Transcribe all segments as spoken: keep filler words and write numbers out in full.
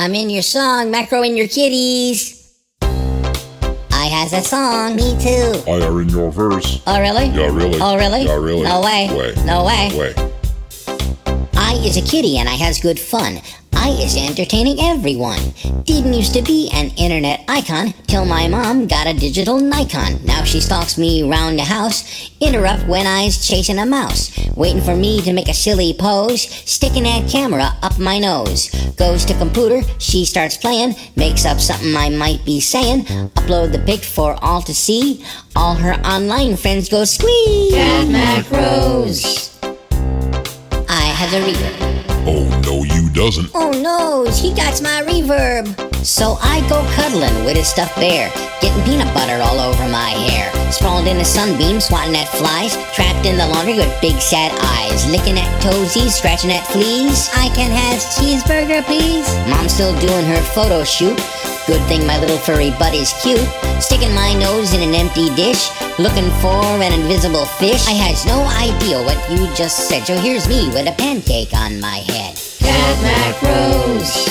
I'm in your song, Macro in your kitties. I has a song, me too. I are in your verse. Oh really? Yeah, really. Oh really? Yeah, really. No way. Way. No way. Way. I is a kitty and I has good fun. I is entertaining everyone. Didn't used to be an internet icon till my mom got a digital Nikon. Now she stalks me round the house, interrupt when I's chasing a mouse, waiting for me to make a silly pose, sticking that camera up my nose. Goes to computer, she starts playing, makes up something I might be saying, upload the pic for all to see. All her online friends go squeeze. Cat Macros. I has a reverb. Oh no, you doesn't. Oh no, he got my reverb. So I go cuddling with his stuffed bear, getting peanut butter all over my hair, sprawled in a sunbeam, swatting at flies, trapped in the laundry with big sad eyes, licking at toesies, scratching at fleas. I can have cheeseburger, please. Mom's still doing her photo shoot. Good thing my little furry buddy's cute. Sticking my nose in an empty dish, looking for an invisible fish. I has no idea what you just said, so here's me with a pancake on my head. Cat Macros.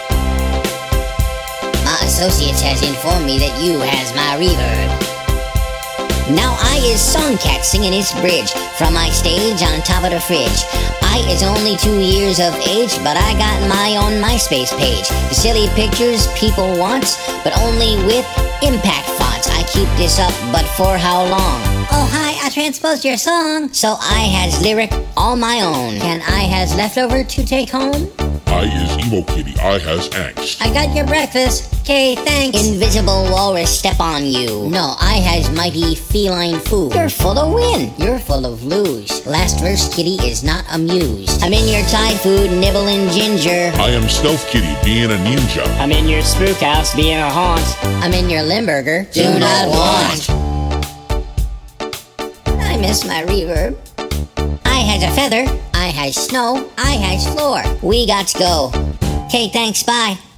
My associates has informed me that you has my reverb. Now I is Songcat singing his bridge from my stage on top of the fridge. I is only two years of age, but I got my own MySpace page. The silly pictures people want, but only with impact fonts. I keep this up, but for how long? Oh hi, I transposed your song. So I has lyric all my own. Can I has leftover to take home? I is emo kitty. I has angst. I got your breakfast. Okay, thanks. Invisible walrus step on you. No, I has mighty feline food. You're full of win. You're full of lose. Last verse, kitty is not amused. I'm in your Thai food, nibbling ginger. I am stealth kitty, being a ninja. I'm in your spook house, being a haunt. I'm in your Limburger. Do, Do not not want. I miss my reverb. I has a feather. I has snow. I has floor. We got to go. Okay, thanks. Bye.